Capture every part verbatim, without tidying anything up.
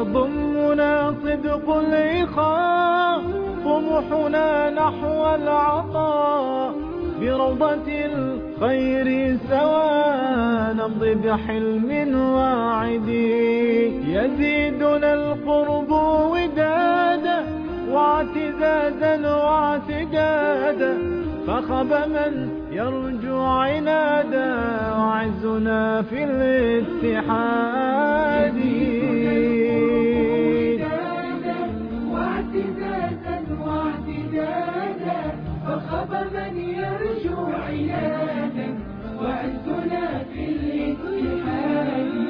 يضمنا صدق الإخاء طموحنا نحو العطاء بروضة الخير سوا نمضي بحلم واعد يزيدنا القرب ودادا واعتزازا واعتدادا فخب من يرجو عنادا وعزنا في الاتحاد واعتزازا واعتدادا فخب من يرجو عنادا وعزنا في الاتحاد.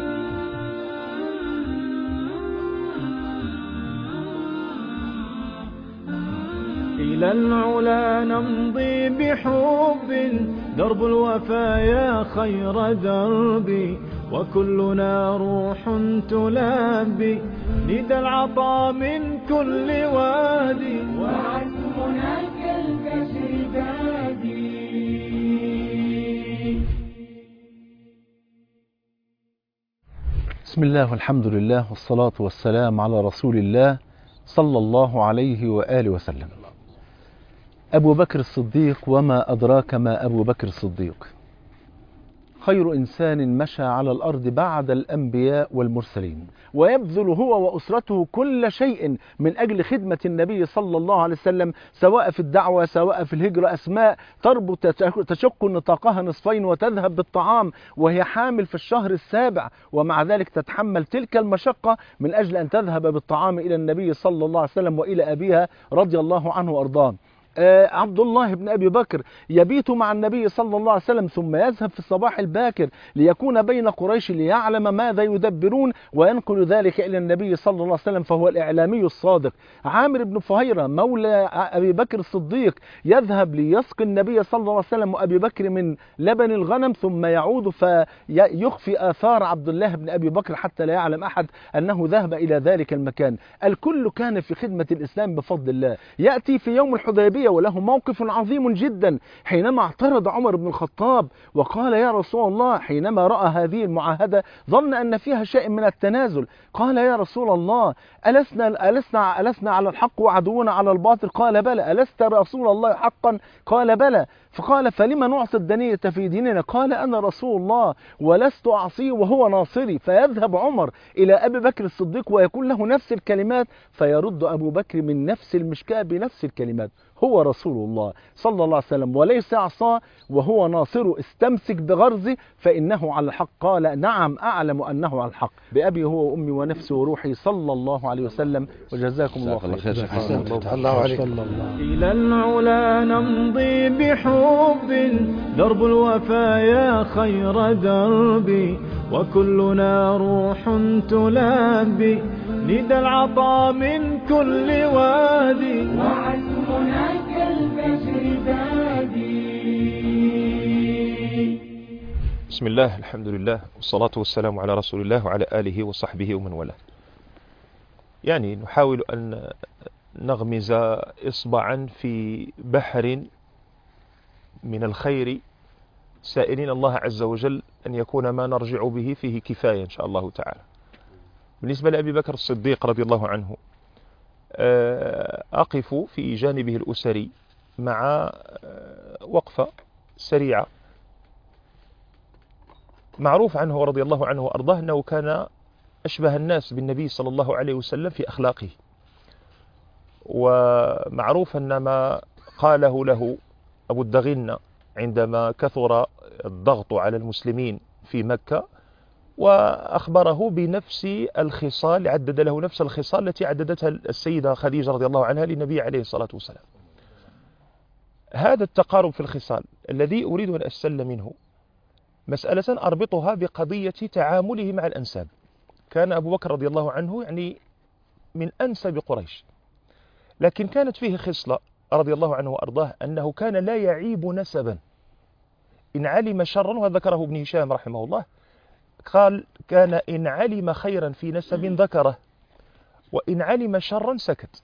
إلى العلا نمضي بحب درب الوفايا خير دربي وكلنا روح تلبي ندى العطاء من كل وادي وعزمنا كالفجر بادي. بسم الله والحمد لله والصلاة والسلام على رسول الله صلى الله عليه وآله وسلم. أبو بكر الصديق، وما أدراك ما أبو بكر الصديق؟ خير إنسان مشى على الأرض بعد الأنبياء والمرسلين، ويبذل هو وأسرته كل شيء من أجل خدمة النبي صلى الله عليه وسلم، سواء في الدعوة سواء في الهجرة. أسماء تربط تشق نطاقها نصفين وتذهب بالطعام وهي حامل في الشهر السابع، ومع ذلك تتحمل تلك المشقة من أجل أن تذهب بالطعام إلى النبي صلى الله عليه وسلم وإلى أبيها رضي الله عنه وأرضاه. آه عبد الله بن أبي بكر يبيت مع النبي صلى الله عليه وسلم ثم يذهب في الصباح الباكر ليكون بين قريش ليعلم ماذا يدبرون وينقل ذلك إلى النبي صلى الله عليه وسلم، فهو الإعلامي الصادق. عامر بن فهيرة مولى أبي بكر الصديق يذهب ليسقي النبي صلى الله عليه وسلم وأبي بكر من لبن الغنم ثم يعود فيخفي آثار عبد الله بن أبي بكر حتى لا يعلم أحد أنه ذهب إلى ذلك المكان. الكل كان في خدمة الإسلام بفضل الله. يأتي في يوم الحديبية وله موقف عظيم جدا حينما اعترض عمر بن الخطاب وقال يا رسول الله، حينما رأى هذه المعاهدة ظن أن فيها شيء من التنازل، قال يا رسول الله ألسنا, ألسنا, ألسنا على الحق وعدونا على الباطل؟ قال بلى. ألست رسول الله حقا؟ قال بلى. فقال فلما نعصي الدنية في ديننا؟ قال أنا رسول الله ولست أعصيه وهو ناصري. فيذهب عمر إلى أبي بكر الصديق ويكون له نفس الكلمات، فيرد أبو بكر من نفس المشكاة بنفس الكلمات، هو رسول الله صلى الله عليه وسلم وليس عصاه وهو ناصره، استمسك بغرزه فإنه على الحق. قال نعم أعلم أنه على الحق، بأبي هو وأمي ونفسي وروحي صلى الله عليه وسلم. وجزاكم الله خير. الله عليك. إلى العلا نمضي بحب درب الوفايا خير دربي وكلنا روح تلبي ندى العطاء من كل وادي وعزمنا كالفجر بادي. بسم الله، الحمد لله، والصلاة والسلام على رسول الله وعلى آله وصحبه ومن والاه. يعني نحاول أن نغمز إصبعا في بحر من الخير سائلين الله عز وجل أن يكون ما نرجع به فيه كفاية إن شاء الله تعالى. بالنسبة لأبي بكر الصديق رضي الله عنه، أقف في جانبه الأسري مع وقفة سريعة. معروف عنه رضي الله عنه وأرضاه أنه كان أشبه الناس بالنبي صلى الله عليه وسلم في أخلاقه، ومعروف أن ما قاله له أبو الدغنة عندما كثر الضغط على المسلمين في مكة وأخبره بنفس الخصال، عدد له نفس الخصال التي عددتها السيدة خديجة رضي الله عنها للنبي عليه الصلاة والسلام. هذا التقارب في الخصال الذي أريد أن أستل منه مسألة أربطها بقضية تعامله مع الأنساب. كان أبو بكر رضي الله عنه يعني من أنسب قريش، لكن كانت فيه خصلة رضي الله عنه وأرضاه أنه كان لا يعيب نسبا. إن علم شرا، وذكره ابن هشام رحمه الله، قال كان إن علم خيرا في نسب ذكره وإن علم شرا سكت.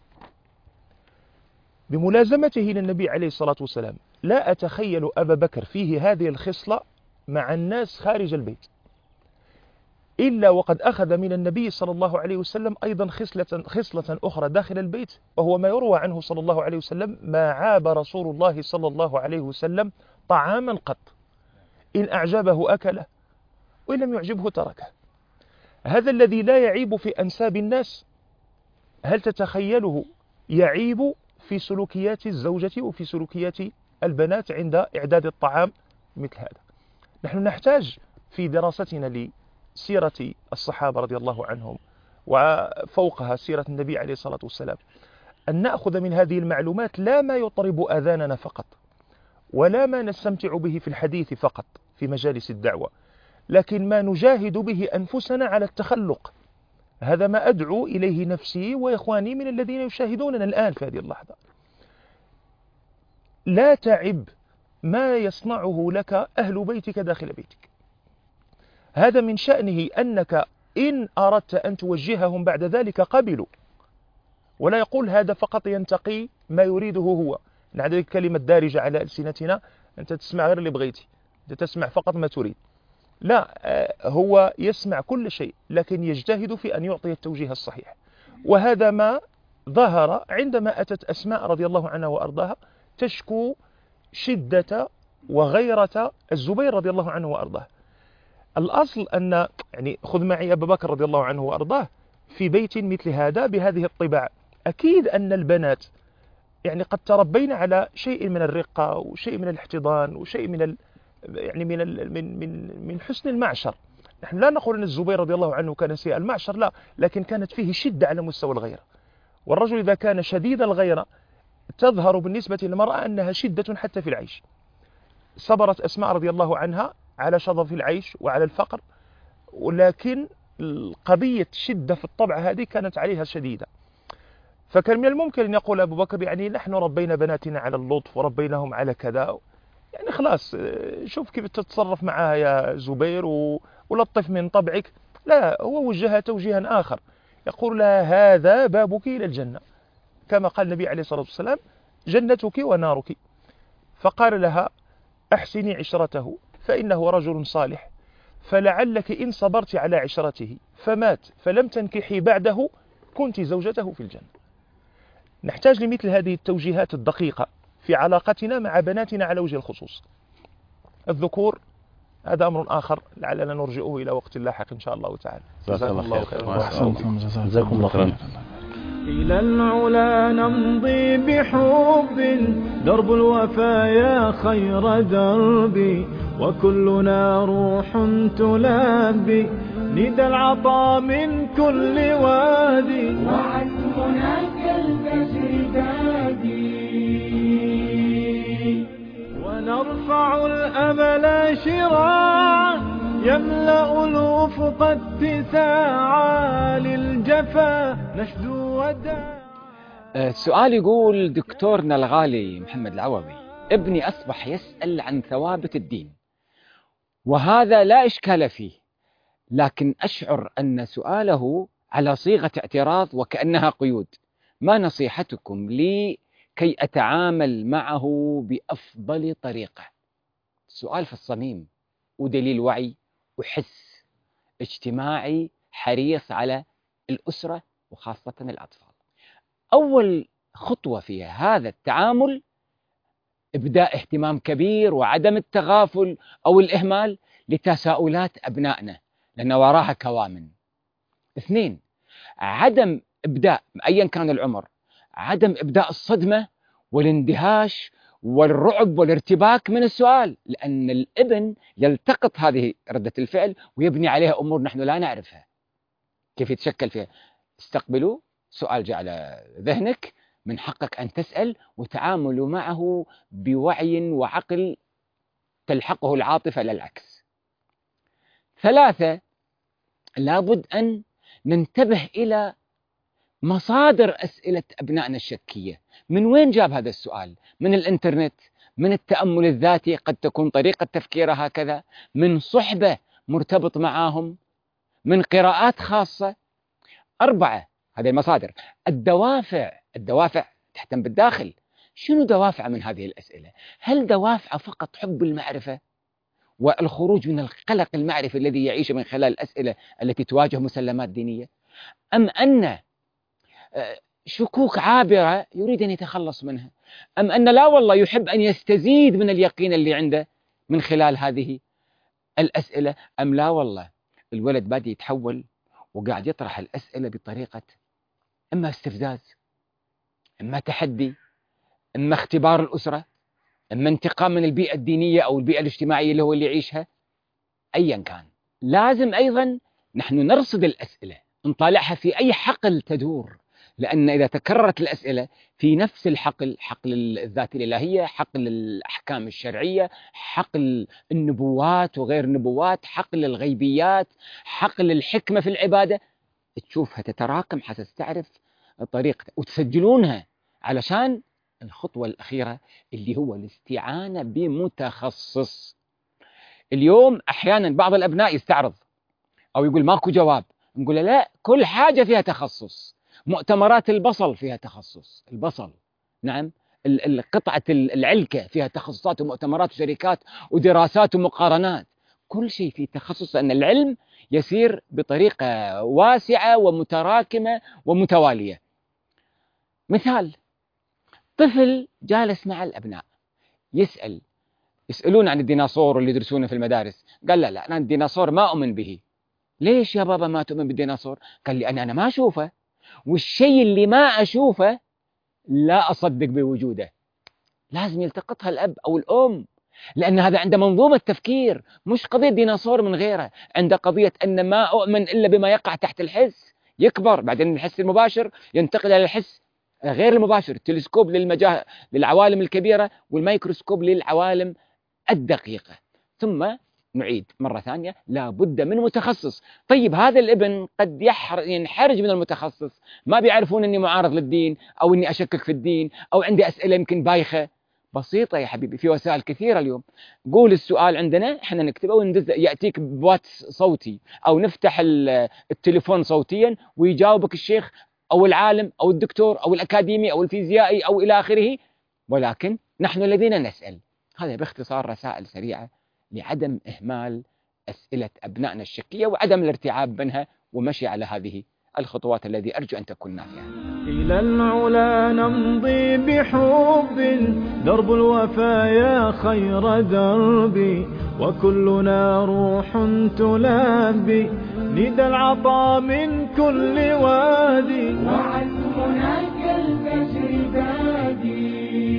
بملازمته للنبي عليه الصلاة والسلام لا أتخيل أبا بكر فيه هذه الخصلة مع الناس خارج البيت، إلا وقد أخذ من النبي صلى الله عليه وسلم أيضا خصلة, خصلة أخرى داخل البيت، وهو ما يروى عنه صلى الله عليه وسلم: ما عاب رسول الله صلى الله عليه وسلم طعاما قط، إن أعجبه أكله وإن لم يعجبه تركه. هذا الذي لا يعيب في أنساب الناس، هل تتخيله يعيب في سلوكيات الزوجة وفي سلوكيات البنات عند إعداد الطعام مثل هذا؟ نحن نحتاج في دراستنا لسيرة الصحابة رضي الله عنهم وفوقها سيرة النبي عليه الصلاة والسلام أن نأخذ من هذه المعلومات لا ما يطرب آذاننا فقط، ولا ما نستمتع به في الحديث فقط في مجالس الدعوة، لكن ما نجاهد به أنفسنا على التخلق. هذا ما أدعو إليه نفسي وإخواني من الذين يشاهدوننا الآن في هذه اللحظة. لا تعب ما يصنعه لك أهل بيتك داخل بيتك. هذا من شأنه أنك إن أردت أن توجههم بعد ذلك قبلوا، ولا يقول هذا فقط ينتقي ما يريده هو. هذه كلمة دارجة على ألسنتنا: أنت تسمع غير اللي بغيتي، أنت تسمع فقط ما تريد. لا، هو يسمع كل شيء لكن يجتهد في أن يعطي التوجيه الصحيح. وهذا ما ظهر عندما أتت أسماء رضي الله عنها وأرضاها تشكو شدة وغيرة الزبير رضي الله عنه وأرضاه. الأصل أن يعني خذ معي أبا بكر رضي الله عنه وأرضاه في بيت مثل هذا بهذه الطباع، أكيد أن البنات يعني قد تربين على شيء من الرقة وشيء من الاحتضان وشيء من ال يعني من ال من من من حسن المعشر. نحن لا نقول أن الزبير رضي الله عنه كان سيء المعشر، لا، لكن كانت فيه شدة على مستوى الغيرة. والرجل إذا كان شديد الغيرة تظهر بالنسبة للمرأة أنها شدة حتى في العيش. صبرت أسماء رضي الله عنها على شظف العيش وعلى الفقر، ولكن قضية شدة في الطبع هذه كانت عليها شديدة. فكان من الممكن أن يقول أبو بكر يعني نحن ربينا بناتنا على اللطف وربيناهم على كذا، يعني خلاص شوف كيف تتصرف معها يا زبير ولطف من طبعك. لا، هو وجهها توجيها آخر، يقول لها هذا بابك إلى الجنة، كما قال النبي عليه الصلاة والسلام: جنتك ونارك. فقال لها: أحسني عشرته فإنه رجل صالح، فلعلك إن صبرت على عشرته فمات فلم تنكحي بعده كنت زوجته في الجنة. نحتاج لمثل هذه التوجيهات الدقيقة في علاقتنا مع بناتنا على وجه الخصوص. الذكور هذا أمر آخر لعلنا نرجئه إلى وقت لاحق إن شاء الله تعالى. جزاكم الله خيرا. جزاكم الله خيرا. إلى العلا نمضي بحب، درب الوفايا خير دربي، وكلنا روح تلبي ندى العطا من كل وادي، وعن هناك الفجر بادي، ونرفع الأمل شراعا يملأ الأفق اتساعا، للجفا نشدو وداعا. السؤال يقول: دكتورنا الغالي محمد العوضي، ابني أصبح يسأل عن ثوابت الدين، وهذا لا إشكال فيه، لكن أشعر أن سؤاله على صيغة اعتراض وكأنها قيود. ما نصيحتكم لي كي أتعامل معه بأفضل طريقة؟ سؤال في الصميم ودليل وعي وحس اجتماعي حريص على الأسرة وخاصة الأطفال. أول خطوة في هذا التعامل إبداء اهتمام كبير وعدم التغافل أو الإهمال لتساؤلات أبنائنا لأن وراها كوامن. اثنين، عدم إبداء أيا كان العمر، عدم إبداء الصدمة والاندهاش والرعب والارتباك من السؤال، لأن الابن يلتقط هذه ردة الفعل ويبني عليها أمور نحن لا نعرفها كيف يتشكل فيها. استقبلوا سؤال جاء على ذهنك، من حقك أن تسأل، وتعاملوا معه بوعي وعقل تلحقه العاطفة لا العكس. ثلاثة، لابد أن ننتبه إلى مصادر أسئلة أبنائنا الشكية. من وين جاب هذا السؤال؟ من الإنترنت، من التأمل الذاتي، قد تكون طريقة تفكيره هكذا، من صحبة مرتبط معاهم، من قراءات خاصة. أربعة، هذه المصادر. الدوافع، الدوافع تهتم بالداخل. شنو دوافع من هذه الأسئلة؟ هل دوافع فقط حب المعرفة والخروج من القلق المعرفي الذي يعيشه من خلال الأسئلة التي تواجه مسلمات دينية، أم أن شكوك عابرة يريد أن يتخلص منها، أم أن لا والله يحب أن يستزيد من اليقين اللي عنده من خلال هذه الأسئلة، أم لا والله الولد بادي يتحول وقاعد يطرح الأسئلة بطريقة إما استفزاز، إما تحدي، إما اختبار الأسرة، إما انتقام من البيئة الدينية أو البيئة الاجتماعية اللي هو اللي يعيشها. أيا كان لازم أيضا نحن نرصد الأسئلة، نطالعها في أي حقل تدور، لأن إذا تكررت الأسئلة في نفس الحقل، حقل الذات الإلهية، حقل الأحكام الشرعية، حقل النبوات وغير النبوات، حقل الغيبيات، حقل الحكمة في العبادة، تشوفها تتراكم حتى تعرف طريقتها وتسجلونها علشان الخطوة الأخيرة اللي هو الاستعانة بمتخصص. اليوم أحيانا بعض الأبناء يستعرض أو يقول ماكو جواب، نقول له لا، كل حاجة فيها تخصص. مؤتمرات البصل فيها تخصص، البصل نعم، قطعة العلكة فيها تخصصات ومؤتمرات وشركات ودراسات ومقارنات، كل شيء فيه تخصص، لأن العلم يسير بطريقة واسعة ومتراكمة ومتوالية. مثال، طفل جالس مع الأبناء يسأل، يسألون عن الديناصور اللي يدرسونه في المدارس، قال لا لا أنا الديناصور ما أؤمن به. ليش يا بابا ما تؤمن بالديناصور؟ قال لي أنا أنا ما أشوفه، والشيء اللي ما أشوفه لا أصدق بوجوده. لازم يلتقطها الأب أو الأم، لأن هذا عنده منظومة تفكير، مش قضية ديناصور من غيره، عنده قضية أن ما أؤمن إلا بما يقع تحت الحس، يكبر بعدين الحس المباشر ينتقل إلى الحس غير المباشر، التلسكوب للمجا... للعوالم الكبيرة والميكروسكوب للعوالم الدقيقة. ثم نعيد مرة ثانية، لا بد من متخصص. طيب هذا الابن قد يحر... ينحرج من المتخصص، ما بيعرفون أني معارض للدين أو أني أشكك في الدين أو عندي أسئلة يمكن بايخة. بسيطة يا حبيبي، في وسائل كثيرة اليوم، قول السؤال عندنا احنا نكتبه وندز، يأتيك بواتس صوتي أو نفتح التليفون صوتيا ويجاوبك الشيخ أو العالم أو الدكتور أو الأكاديمي أو الفيزيائي أو إلى آخره. ولكن نحن الذين نسأل. هذا باختصار رسائل سريعة لعدم إهمال أسئلة أبنائنا الشكية وعدم الارتعاب منها، ومشي على هذه الخطوات التي أرجو أن تكون نافعة. إلى العلا نمضي بحب، درب الوفايا خير دربي، وكلنا روح تلبي ندى العطاء من كل وادي، وعزمنا كالفجر بادي.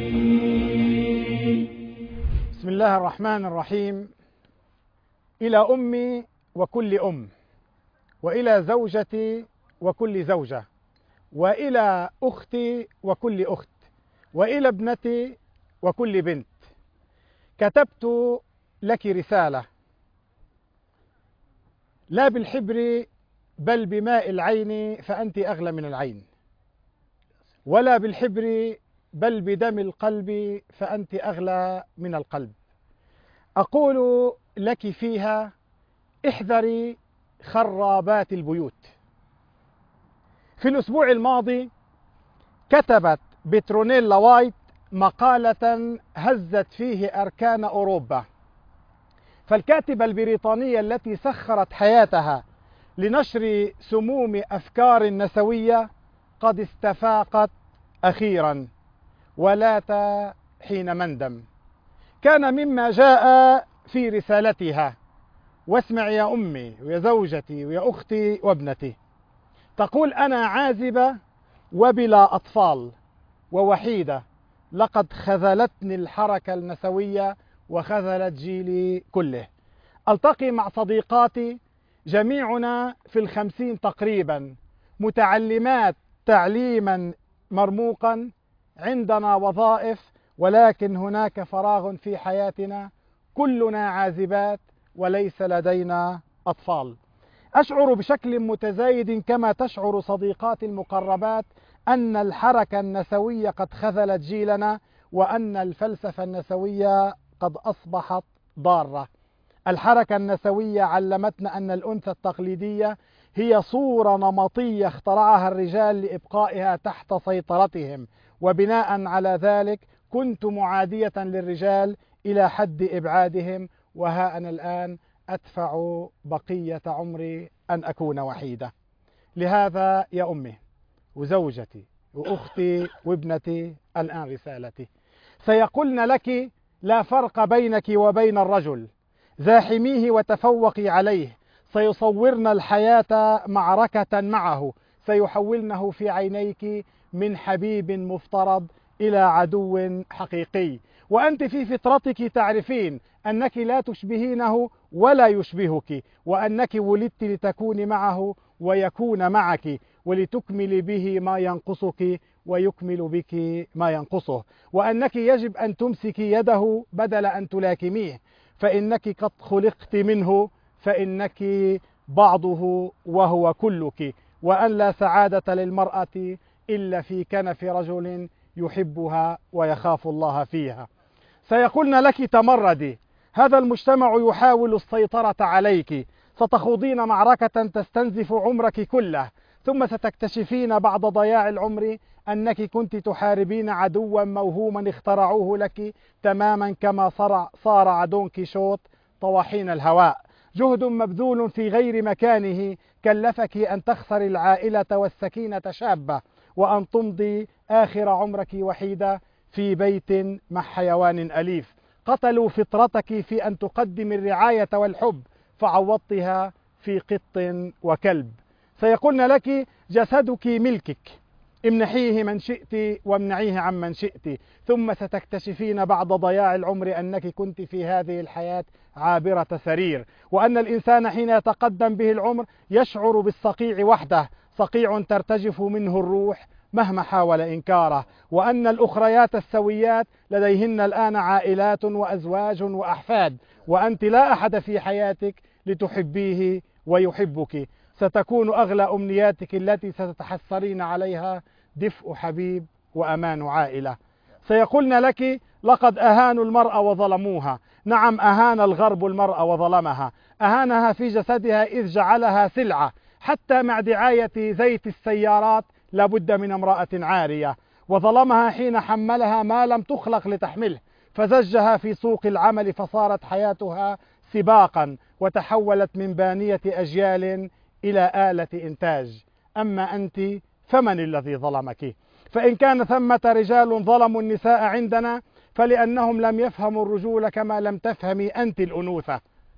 بسم الله الرحمن الرحيم. إلى أمي وكل أم، وإلى زوجتي وكل زوجة، وإلى أختي وكل أخت، وإلى ابنتي وكل بنت، كتبت لك رسالة، لا بالحبر بل بماء العين فأنت أغلى من العين، ولا بالحبر بل بدم القلب فأنت أغلى من القلب. أقول لك فيها احذري خرابات البيوت. في الأسبوع الماضي كتبت بترونيلا وايت مقالة هزت فيه أركان أوروبا. فالكاتبة البريطانية التي سخرت حياتها لنشر سموم أفكار نسوية قد استفاقت أخيرا، ولات حين مندم. كان مما جاء في رسالتها، واسمع يا أمي ويا زوجتي ويا أختي وابنتي، تقول أنا عازبة وبلا أطفال ووحيدة، لقد خذلتني الحركة النسوية وخذلت جيلي كله. ألتقي مع صديقاتي جميعنا في الخمسين تقريبا، متعلمات تعليما مرموقا، عندنا وظائف ولكن هناك فراغ في حياتنا، كلنا عازبات وليس لدينا أطفال. أشعر بشكل متزايد كما تشعر صديقاتي المقربات أن الحركة النسوية قد خذلت جيلنا، وأن الفلسفة النسوية قد أصبحت ضارة. الحركة النسوية علمتنا أن الأنثى التقليدية هي صورة نمطية اخترعها الرجال لإبقائها تحت سيطرتهم، وبناء على ذلك كنت معادية للرجال إلى حد إبعادهم، وها أنا الآن أدفع بقية عمري أن أكون وحيدة. لهذا يا أمي وزوجتي وأختي وابنتي الآن رسالتي، سيقولن لك لا فرق بينك وبين الرجل، زاحميه وتفوقي عليه، سيصورن الحياة معركة معه، سيحولنه في عينيك من حبيب مفترض إلى عدو حقيقي. وأنت في فطرتك تعرفين أنك لا تشبهينه ولا يشبهك، وأنك ولدت لتكوني معه ويكون معك، ولتكمل به ما ينقصك ويكمل بك ما ينقصه، وأنك يجب أن تمسكي يده بدل أن تلاكميه، فإنك قد خلقت منه، فإنك بعضه وهو كلك، وأن لا سعادة للمرأة إلا في كنف رجل يحبها ويخاف الله فيها. سيقولن لك تمردي، هذا المجتمع يحاول السيطرة عليك، ستخوضين معركة تستنزف عمرك كله، ثم ستكتشفين بعد ضياع العمر أنك كنت تحاربين عدوا موهوما اخترعوه لك تماما كما صارع دون كيشوت طواحين الهواء. جهد مبذول في غير مكانه كلفك أن تخسري العائلة والسكينة شابة، وأن تمضي آخر عمرك وحيدة في بيت مع حيوان أليف. قتلوا فطرتك في أن تقدم الرعاية والحب، فعوضتها في قط وكلب. سيقولن لك جسدك ملكك، امنحيه من شئت وامنعيه عن من شئت، ثم ستكتشفين بعد ضياع العمر أنك كنت في هذه الحياة عابرة سرير، وأن الإنسان حين يتقدم به العمر يشعر بالصقيع وحده، صقيع ترتجف منه الروح مهما حاول إنكاره، وأن الأخريات السويات لديهن الآن عائلات وأزواج وأحفاد، وأنت لا أحد في حياتك لتحبيه ويحبك. ستكون أغلى أمنياتك التي ستتحسرين عليها دفء حبيب وأمان عائلة. سيقولن لك لقد أهانوا المرأة وظلموها. نعم، أهان الغرب المرأة وظلمها، أهانها في جسدها إذ جعلها سلعة، حتى مع دعاية زيت السيارات لابد من امرأة عارية، وظلمها حين حملها ما لم تخلق لتحمله، فزجها في سوق العمل فصارت حياتها سباقا، وتحولت من بانية أجيال إلى آلة إنتاج. أما أنت فمن الذي ظلمك؟ فإن كان ثمة رجال ظلموا النساء عندنا فلأنهم لم يفهموا الرجولة كما لم تفهمي أنت الأنوثة.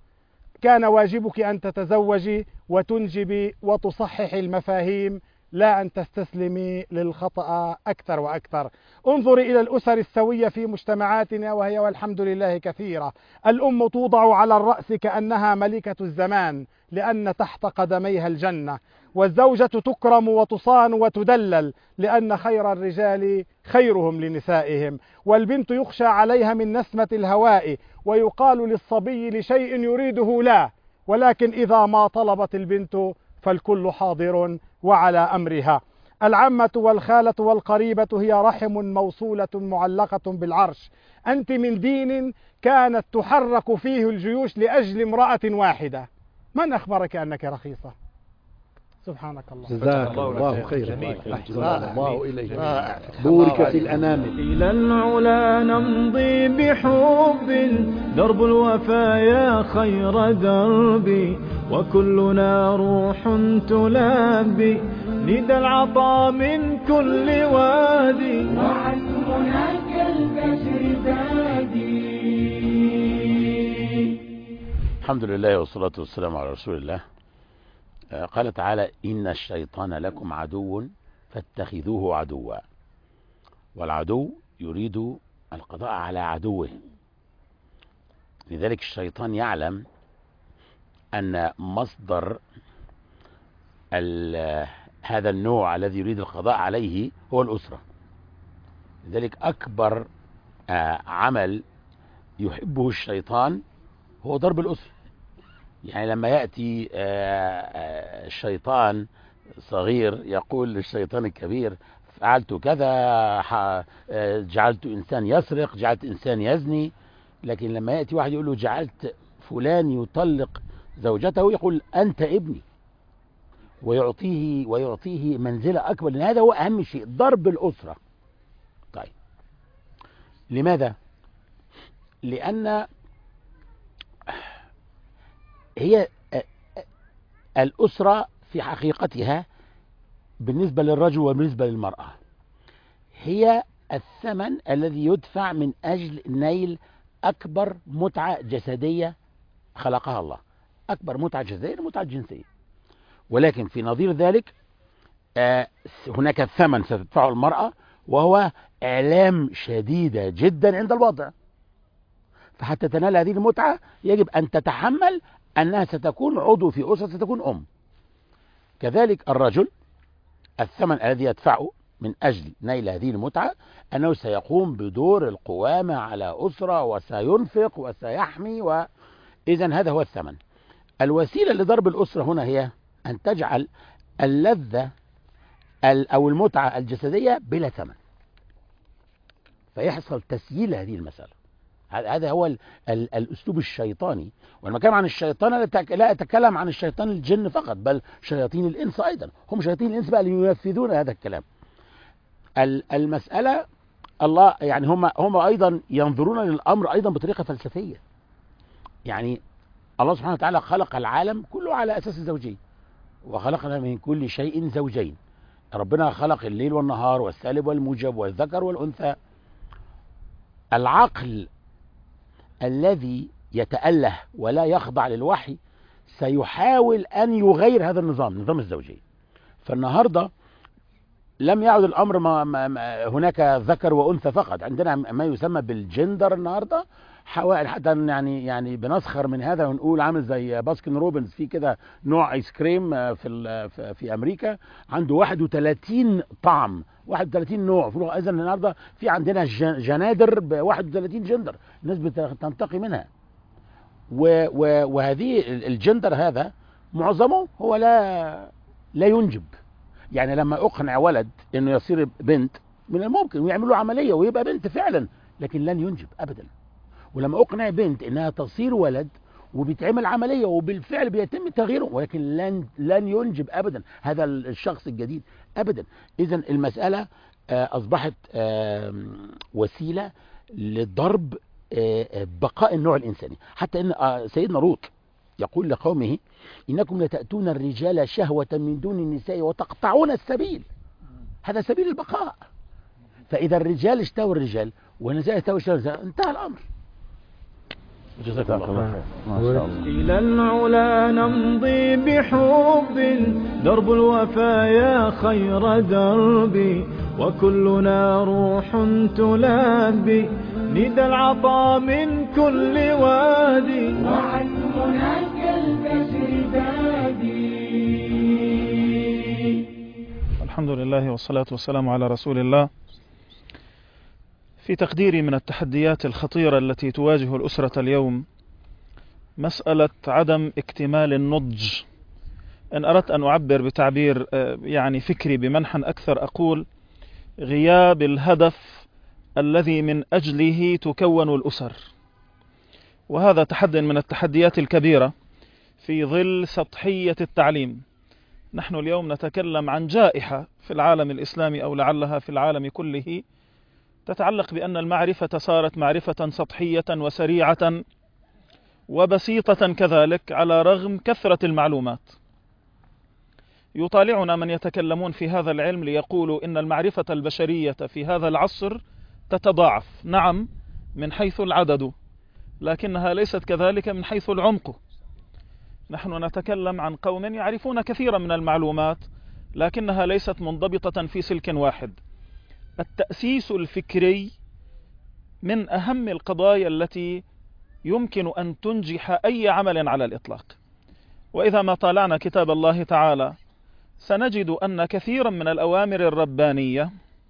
كان واجبك أن تتزوجي وتنجبي وتصححي المفاهيم، لا أن تستسلمي للخطأ أكثر وأكثر. انظري إلى الأسر السوية في مجتمعاتنا وهي والحمد لله كثيرة. الأم توضع على الرأس كأنها ملكة الزمان لأن تحت قدميها الجنة، والزوجة تكرم وتصان وتدلل لأن خير الرجال خيرهم لنسائهم، والبنت يخشى عليها من نسمة الهواء، ويقال للصبي لشيء يريده لا، ولكن إذا ما طلبت البنت فالكل حاضر وعلى أمرها. العمة والخالة والقريبة هي رحم موصولة معلقة بالعرش. أنت من دين كانت تحرك فيه الجيوش لأجل امرأة واحدة، من أخبرك أنك رخيصة؟ سبحانك الله. جزاك الله خيرا، أحسن الله إليك، بورك في الأنامل. إلى العلا نمضي بحب، درب الوفايا خير دربي، وكلنا روح تلبي ندى العطا من كل وادي، وعزمنا كالفجر بادي. الحمد لله والصلاة والسلام على رسول الله. قال تعالى: إن الشيطان لكم عدو فاتخذوه عدوا. والعدو يريد القضاء على عدوه، لذلك الشيطان يعلم أن مصدر هذا النوع الذي يريد القضاء عليه هو الأسرة. لذلك أكبر عمل يحبه الشيطان هو ضرب الأسرة. يعني لما يأتي الشيطان صغير يقول للشيطان الكبير: فعلت كذا، جعلت إنسان يسرق، جعلت إنسان يزني. لكن لما يأتي واحد يقول له: جعلت فلان يطلق زوجته، يقول: أنت ابني، ويعطيه ويعطيه منزلة أكبر، لأن هذا هو أهم شيء، ضرب الأسرة. طيب، لماذا؟ لأن هي الأسرة في حقيقتها بالنسبة للرجل وبالنسبة للمرأة هي الثمن الذي يدفع من أجل نيل أكبر متعة جسدية خلقها الله. أكبر متعة جسدية المتعة الجنسية، ولكن في نظير ذلك هناك ثمن ستدفعه المرأة وهو إعلام شديدة جدا عند الوضع. فحتى تنال هذه المتعة يجب أن تتحمل أنها ستكون عضو في أسرة، ستكون أم. كذلك الرجل الثمن الذي يدفعه من أجل نيل هذه المتعة أنه سيقوم بدور القوامة على أسرة وسينفق وسيحمي، وإذن هذا هو الثمن. الوسيلة لضرب الأسرة هنا هي أن تجعل اللذة أو المتعة الجسدية بلا ثمن، فيحصل تسييل هذه المسألة. هذا هو ال ال الأسلوب الشيطاني. ولما أتكلم عن الشيطان لا أتكلم عن الشيطان الجن فقط، بل شياطين الإنس أيضا. هم شياطين الإنس بقى اللي ينفذون هذا الكلام. المسألة الله يعني هم هم أيضا ينظرون للأمر أيضا بطريقة فلسفية. يعني الله سبحانه وتعالى خلق العالم كله على أساس الزوجية، وخلقنا من كل شيء زوجين. ربنا خلق الليل والنهار والسالب والموجب والذكر والأنثى. العقل الذي يتأله ولا يخضع للوحي سيحاول أن يغير هذا النظام، نظام الزوجية. فالنهاردة لم يعد الأمر ما ما هناك ذكر وأنثى فقط، عندنا ما يسمى بالجندر النهاردة. حوالي حتى يعني يعني بنسخر من هذا ونقول عامل زي باسكن روبنز في كده نوع ايس كريم في في امريكا عنده واحد وثلاثين طعم، واحد وثلاثين نوع. اذا النهارده في عندنا جنادر ب واحد وثلاثين جندر الناس بتنتقي منها. وهذه الجندر هذا معظمه هو لا لا ينجب. يعني لما اقنع ولد انه يصير بنت من الممكن ويعمل له عمليه ويبقى بنت فعلا، لكن لن ينجب ابدا. ولما اقنع بنت انها تصير ولد وبيتعمل عمليه وبالفعل بيتم تغييره، ولكن لن لن ينجب ابدا هذا الشخص الجديد ابدا. اذا المساله اصبحت وسيله لضرب بقاء النوع الانساني. حتى ان سيدنا لوط يقول لقومه انكم لتاتون الرجال شهوه من دون النساء وتقطعون السبيل. هذا سبيل البقاء. فاذا الرجال اشتهوا الرجال والنساء اشتهوا النساء انتهى الامر. جزاك الله خير. ما شاء الله. إلى العلا نمضي بحب، درب الوفايا خير دربي، وكلنا روح تلبي ندى العطا من كل وادي، وعن هناك البشر بادي. الحمد لله والصلاة والسلام على رسول الله. في تقديري من التحديات الخطيرة التي تواجه الأسرة اليوم مسألة عدم اكتمال النضج. إن أردت أن أعبر بتعبير يعني فكري بمنحى أكثر أقول غياب الهدف الذي من أجله تكون الأسر. وهذا تحد من التحديات الكبيرة في ظل سطحية التعليم. نحن اليوم نتكلم عن جائحة في العالم الإسلامي أو لعلها في العالم كله تتعلق بأن المعرفة صارت معرفة سطحية وسريعة وبسيطة كذلك على رغم كثرة المعلومات. يطالعنا من يتكلمون في هذا العلم ليقولوا إن المعرفة البشرية في هذا العصر تتضاعف، نعم من حيث العدد، لكنها ليست كذلك من حيث العمق. نحن نتكلم عن قوم يعرفون كثيرا من المعلومات لكنها ليست منضبطة في سلك واحد. التأسيس الفكري من أهم القضايا التي يمكن أن تنجح أي عمل على الإطلاق. وإذا ما طالعنا كتاب الله تعالى سنجد أن كثيرا من الأوامر الربانية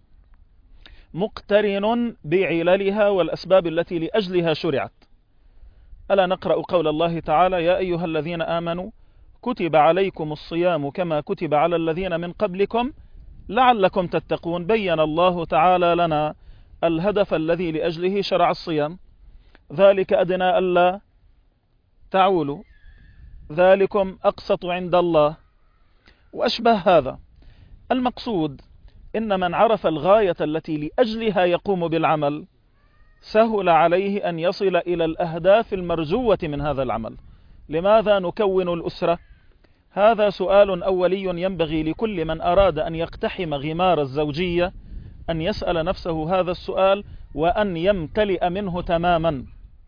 مقترن بعللها والأسباب التي لأجلها شرعت. ألا نقرأ قول الله تعالى: يا أيها الذين آمنوا كتب عليكم الصيام كما كتب على الذين من قبلكم لعلكم تتقون. بين الله تعالى لنا الهدف الذي لأجله شرع الصيام: ذلك أدنى ألا تعولوا، ذلكم أقسط عند الله، وأشبه هذا. المقصود إن من عرف الغاية التي لأجلها يقوم بالعمل سهل عليه أن يصل إلى الأهداف المرجوة من هذا العمل. لماذا نكون الأسرة؟ هذا سؤال أولي ينبغي لكل من أراد أن يقتحم غمار الزوجية أن يسأل نفسه هذا السؤال وأن يمتلئ منه تماما.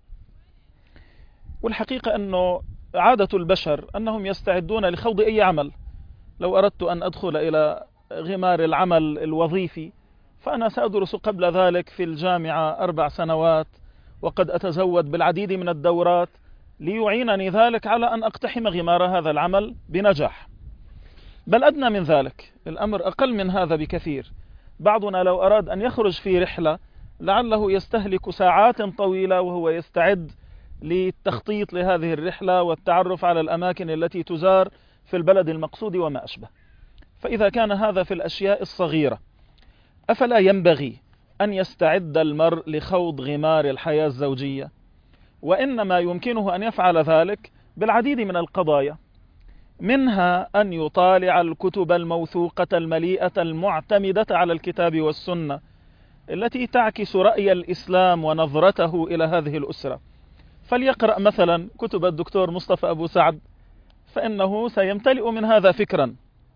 والحقيقة أنه عادة البشر أنهم يستعدون لخوض أي عمل. لو أردت أن أدخل إلى غمار العمل الوظيفي فأنا سأدرس قبل ذلك في الجامعة أربع سنوات، وقد أتزود بالعديد من الدورات ليعينني ذلك على أن أقتحم غمار هذا العمل بنجاح. بل أدنى من ذلك، الأمر أقل من هذا بكثير. بعضنا لو أراد أن يخرج في رحلة لعله يستهلك ساعات طويلة وهو يستعد للتخطيط لهذه الرحلة والتعرف على الأماكن التي تزار في البلد المقصود وما أشبه. فإذا كان هذا في الأشياء الصغيرة، أفلا ينبغي أن يستعد المرء لخوض غمار الحياة الزوجية؟ وإنما يمكنه أن يفعل ذلك بالعديد من القضايا، منها أن يطالع الكتب الموثوقة المليئة المعتمدة على الكتاب والسنة التي تعكس رأي الإسلام ونظرته إلى هذه الأسرة. فليقرأ مثلا كتب الدكتور مصطفى أبو سعد، فإنه سيمتلئ من هذا فكرا.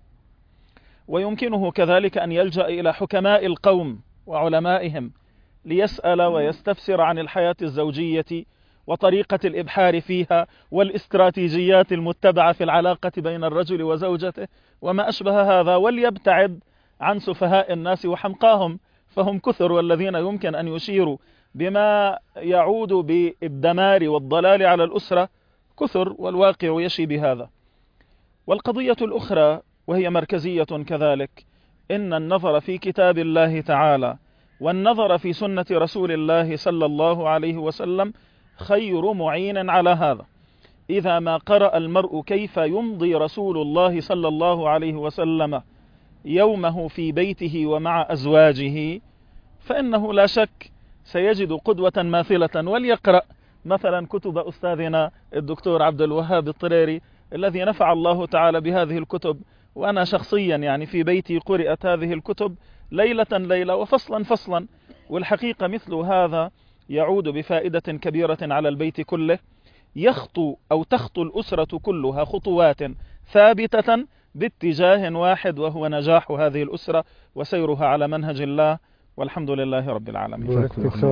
ويمكنه كذلك أن يلجأ إلى حكماء القوم وعلمائهم ليسأل ويستفسر عن الحياة الزوجية وطريقة الإبحار فيها والاستراتيجيات المتبعة في العلاقة بين الرجل وزوجته وما أشبه هذا، وليبتعد عن سفهاء الناس وحمقاهم، فهم كثر، والذين يمكن أن يشيروا بما يعود بالدمار والضلال على الأسرة كثر، والواقع يشي بهذا. والقضية الأخرى وهي مركزية كذلك، إن النظر في كتاب الله تعالى والنظر في سنة رسول الله صلى الله عليه وسلم خير معين على هذا. إذا ما قرأ المرء كيف يمضي رسول الله صلى الله عليه وسلم يومه في بيته ومع أزواجه فإنه لا شك سيجد قدوة ماثلة. وليقرأ مثلا كتب أستاذنا الدكتور عبد الوهاب الطريري الذي نفع الله تعالى بهذه الكتب، وأنا شخصيا يعني في بيتي قرأت هذه الكتب ليلة ليلة وفصلا فصلا. والحقيقة مثل هذا يعود بفائدة كبيرة على البيت كله. يخطو أو تخطو الأسرة كلها خطوات ثابتة باتجاه واحد، وهو نجاح هذه الأسرة وسيرها على منهج الله، والحمد لله رب العالمين.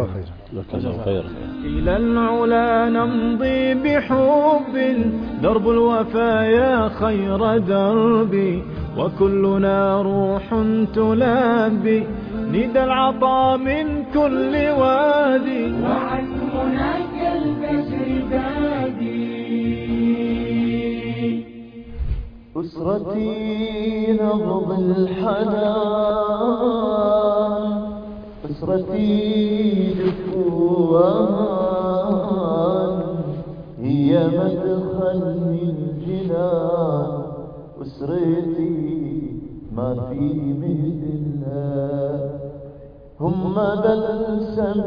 إلى العلا نمضي بحب، درب الوفايا خير دربي، وكلنا روح تلبي ندى العطا من كل وادي، وعن هناك الفجر بادي. أسرتي نبض الحنان، أسرتي دفوان، هي مدخل الجنان. أسرتي ما في مثلها، هم بلسم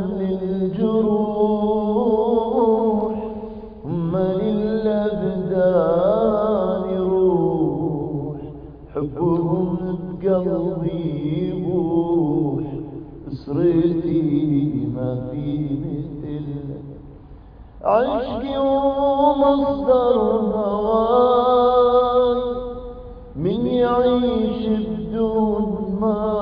للجروح، هم للأبدان روح، حبهم بقلبي يبوح. أسرتي ما في مثلها، عشقي ومصدر هواي، من يعيش بدون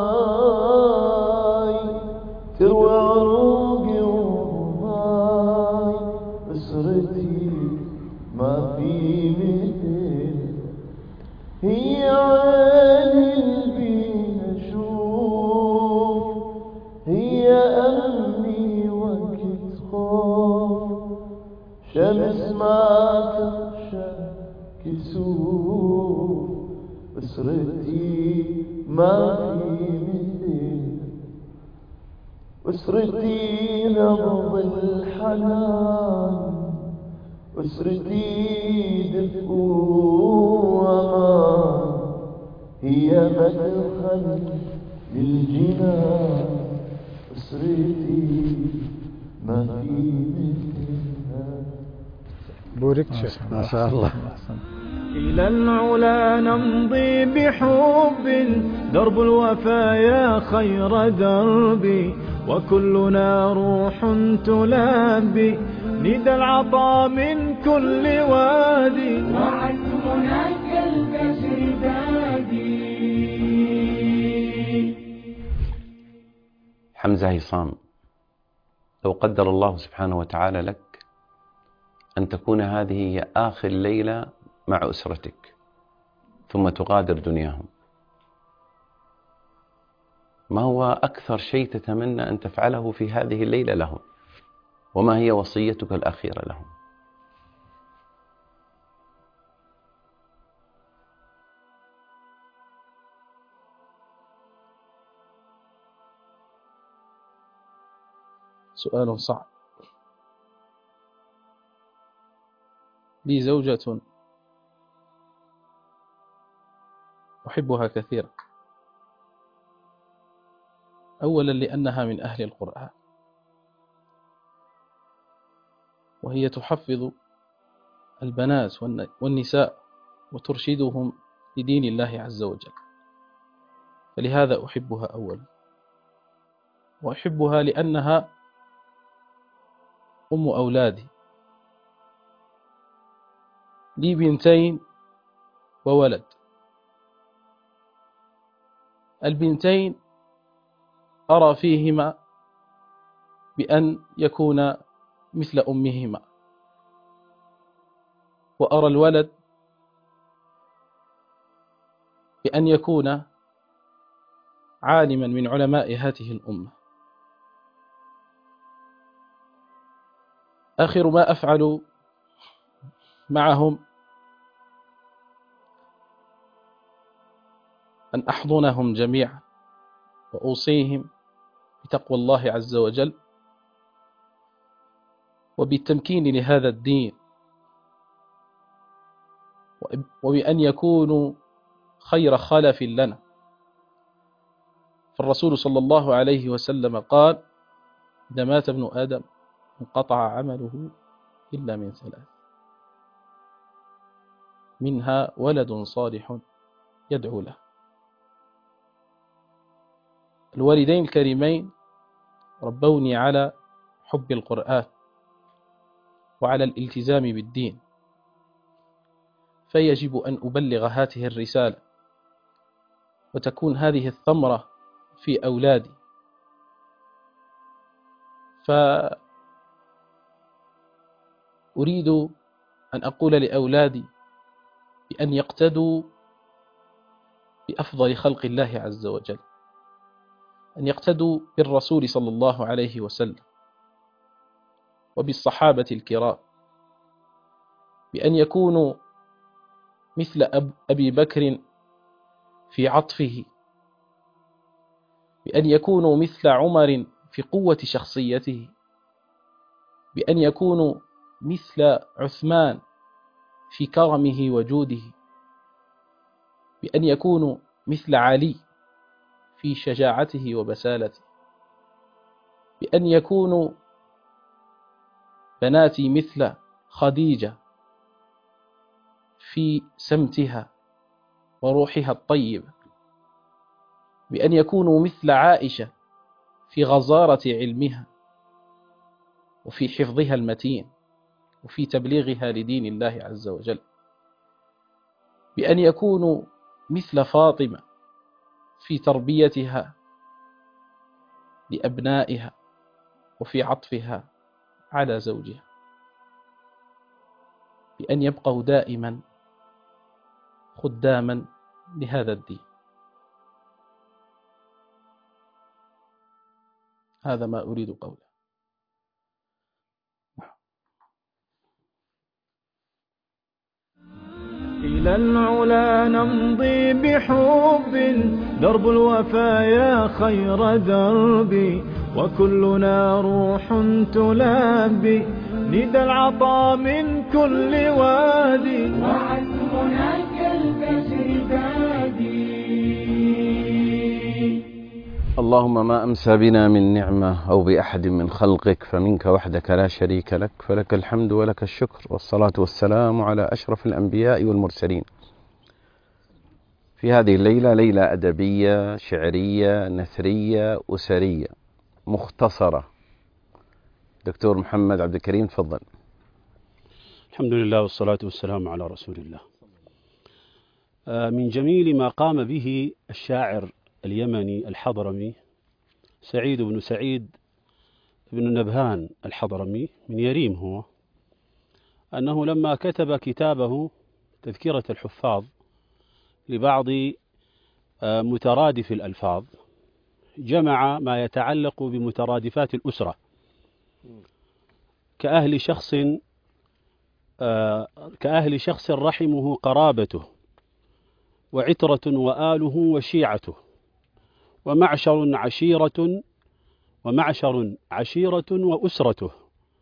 ماي تروى عروقي وماي. أسرتي ما في مثل، هي عين البين أشوف، هي أمني وقت خوف، شمس ما تخشى كسوف. أسرتي ما في مثل، أسرتي نبض الحنان، أسرتي دفء وأمان، هي مدخل للجنان. أسرتي ما في مثلها. بوركت شيخ ما شاء الله. إلى العلا نمضي بحب، درب الوفايا خير دربي، وكلنا روح تلبي ندى العطا من كل وادي، وعزمنا كالفجر بادي. حمزة عصام، لو قدر الله سبحانه وتعالى لك أن تكون هذه هي آخر ليلة مع أسرتك ثم تغادر دنياهم، ما هو أكثر شيء تتمنى أن تفعله في هذه الليلة لهم؟ وما هي وصيتك الأخيرة لهم؟ سؤال صعب. لي زوجة أحبها كثيرا، أولا لأنها من أهل القرآن، وهي تحفظ البنات والنساء وترشدهم لدين الله عز وجل، فلهذا أحبها أولا. وأحبها لأنها أم أولادي، لي بنتين وولد. البنتين أرى فيهما بأن يكون مثل أمهما، وأرى الولد بأن يكون عالما من علماء هذه الأمة. آخر ما أفعل معهم أن أحضنهم جميعا وأوصيهم بتقوى الله عز وجل وبالتمكين لهذا الدين، وبأن يكونوا خير خلف لنا. فالرسول صلى الله عليه وسلم قال: إذا مات ابن آدم انقطع عمله إلا من ثلاث، منها ولد صالح يدعو له. الوالدين الكريمين ربوني على حب القرآن وعلى الالتزام بالدين، فيجب أن أبلغ هذه الرسالة وتكون هذه الثمرة في أولادي. فأريد أن أقول لأولادي بأن يقتدوا بأفضل خلق الله عز وجل، أن يقتدوا بالرسول صلى الله عليه وسلم وبالصحابة الكرام، بأن يكونوا مثل أب أبي بكر في عطفه، بأن يكونوا مثل عمر في قوة شخصيته، بأن يكونوا مثل عثمان في كرمه وجوده، بأن يكونوا مثل علي في شجاعته وبسالته، بأن يكونوا بناتي مثل خديجة في سمتها وروحها الطيبة، بأن يكونوا مثل عائشة في غزارة علمها وفي حفظها المتين وفي تبليغها لدين الله عز وجل، بأن يكونوا مثل فاطمة في تربيتها لأبنائها وفي عطفها على زوجها، بأن يبقوا دائما خداما لهذا الدين. هذا ما أريد قوله. إلى العلا نمضي بحب، درب الوفايا خير دربي، وكلنا روح تلبي ندى العطا من كل وادي، وعزمنا كالفجر بادي. اللهم ما أمسى بنا من نعمة أو بأحد من خلقك فمنك وحدك لا شريك لك، فلك الحمد ولك الشكر، والصلاة والسلام على أشرف الأنبياء والمرسلين. في هذه الليلة، ليلة أدبية شعرية نثرية أسرية مختصرة دكتور محمد عبد الكريم، تفضل. الحمد لله والصلاة والسلام على رسول الله. من جميل ما قام به الشاعر اليمني الحضرمي سعيد بن سعيد بن نبهان الحضرمي، من يريم هو، أنه لما كتب كتابه تذكرة الحفاظ لبعض مترادف الألفاظ جمع ما يتعلق بمترادفات الأسرة كأهل شخص كأهل شخص رحمه قرابته وعترة وآله وشيعته ومعشر عشيرة ومعشر عشيرة وأسرته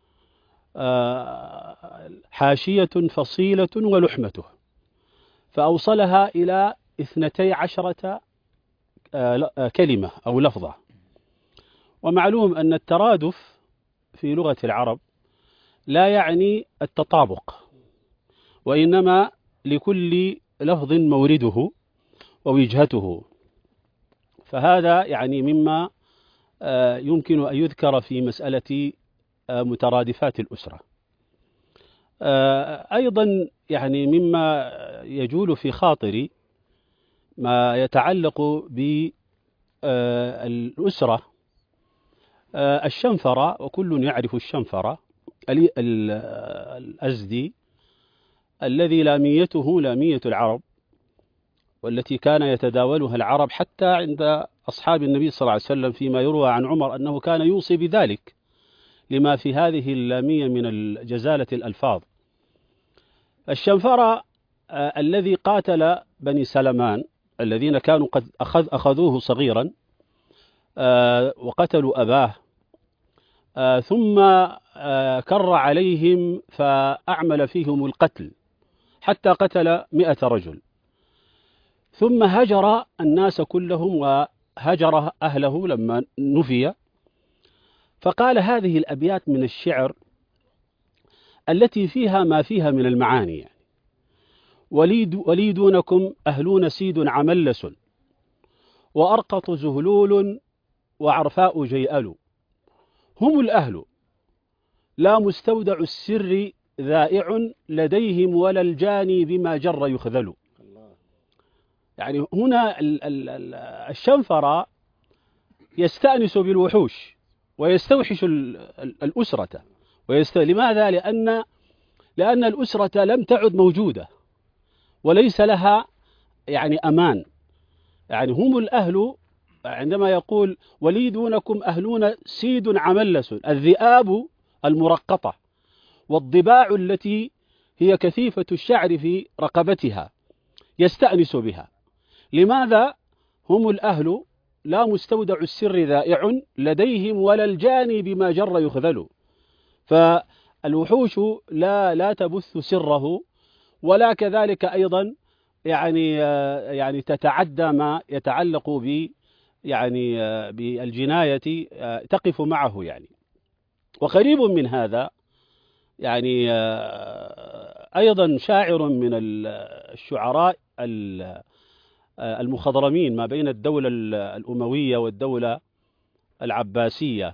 حاشية فصيلة ولحمته، فأوصلها إلى اثنتي عشرة كلمة أو لفظة. ومعلوم أن الترادف في لغة العرب لا يعني التطابق، وإنما لكل لفظ مورده ووجهته، فهذا يعني مما يمكن أن يذكر في مسألة مترادفات الأسرة. أيضا يعني مما يجول في خاطري ما يتعلق بالأسرة الشنفرة، وكل يعرف الشنفرة الأزدي الذي لاميته لامية العرب، والتي كان يتداولها العرب حتى عند أصحاب النبي صلى الله عليه وسلم، فيما يروى عن عمر أنه كان يوصي بذلك لما في هذه اللامية من جزالة الألفاظ. الشنفرة الذي قاتل بني سلمان الذين كانوا قد أخذ أخذوه صغيرا وقتلوا أباه، ثم كر عليهم فأعمل فيهم القتل حتى قتل مئة رجل، ثم هجر الناس كلهم وهجر أهله لما نفي، فقال هذه الأبيات من الشعر التي فيها ما فيها من المعاني يعني: وليد وليدونكم أهلون سيد عملس وأرقط زهلول وعرفاء جيئل، هم الأهل لا مستودع السر ذائع لديهم ولا الجاني بما جر يخذل. يعني هنا الشنفرة يستأنس بالوحوش ويستوحش الأسرة ويست... لماذا؟ لأن لأن الأسرة لم تعد موجودة وليس لها يعني أمان. يعني هم الأهل عندما يقول وليدونكم أهلون سيد عملس، الذئاب المرقطة والضباع التي هي كثيفة الشعر في رقبتها يستأنس بها. لماذا؟ هم الأهل لا مستودع السر ذائع لديهم ولا الجاني بما جر يخذل. فالوحوش لا لا تبث سره، ولا كذلك أيضا يعني يعني تتعدى ما يتعلق ب يعني بالجناية تقف معه يعني. وقريب من هذا يعني أيضا شاعر من الشعراء المخضرمين ما بين الدولة الأموية والدولة العباسية،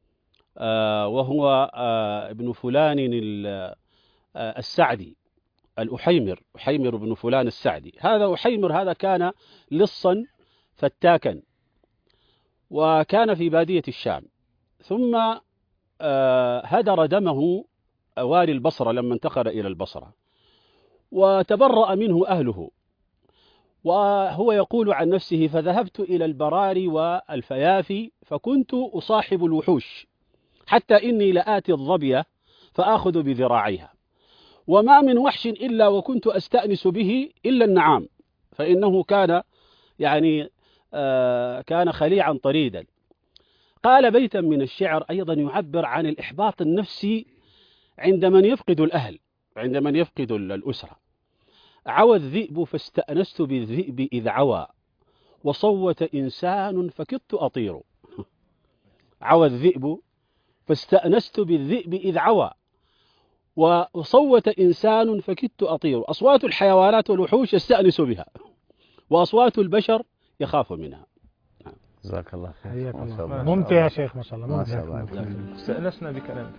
وهو ابن فلان السعدي الأحيمر، أحيمر بن فلان السعدي. هذا أحيمر هذا كان لصا فتاكا، وكان في بادية الشام، ثم هدر دمه والي البصرة لما انتقل إلى البصرة، وتبرأ منه أهله. وهو يقول عن نفسه: فذهبت إلى البراري والفيافي فكنت أصاحب الوحوش حتى إني لآتي الظبية فآخذ بذراعيها، وما من وحش إلا وكنت أستأنس به إلا النعام، فإنه كان يعني آه كان خليعا طريدا. قال بيتا من الشعر أيضا يعبر عن الإحباط النفسي عند من يفقد الأهل، عند من يفقد الأسرة: عوى الذئب فاستأنست بالذئب إذ عوى وصوت إنسان فكدت أطير. عوى الذئب فاستأنست بالذئب إذ عوى وصوت إنسان فكدت أطير. أصوات الحيوانات والوحوش يستأنس بها، وأصوات البشر يخاف منها. جزاك الله خير. حياك ما شاء الله. الله. ممتع يا شيخ ما شاء الله. ما ممتع. شاء الله. استأنسنا بكلامك.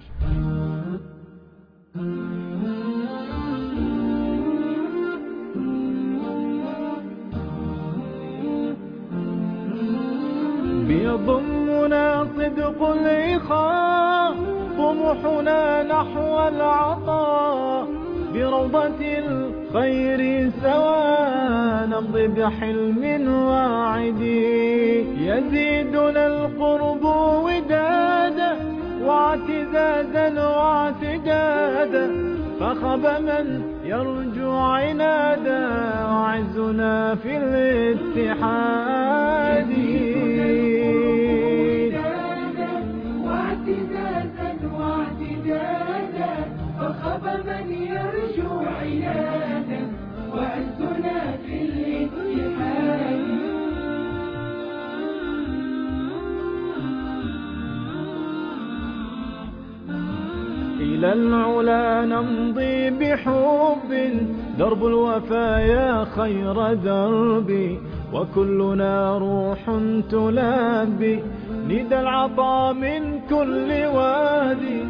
بيضمنا صدق الإخاء، طموحنا نحو العطاء، بروضة الخير سوا نمضي بحلم واعد، يزيدنا القرب ودادا واعتزازا واعتدادا، فخب من يرجو عنادا، وعزنا في الاتحاد. واعتزازا واعتدادا، فخب من يرجو عنادا، وعزنا في الاتحاد. إلى العلا نمضي بحب، درب الوفايا خير دربي، وكلنا روح تلبي ندى العطاء من كل وادي.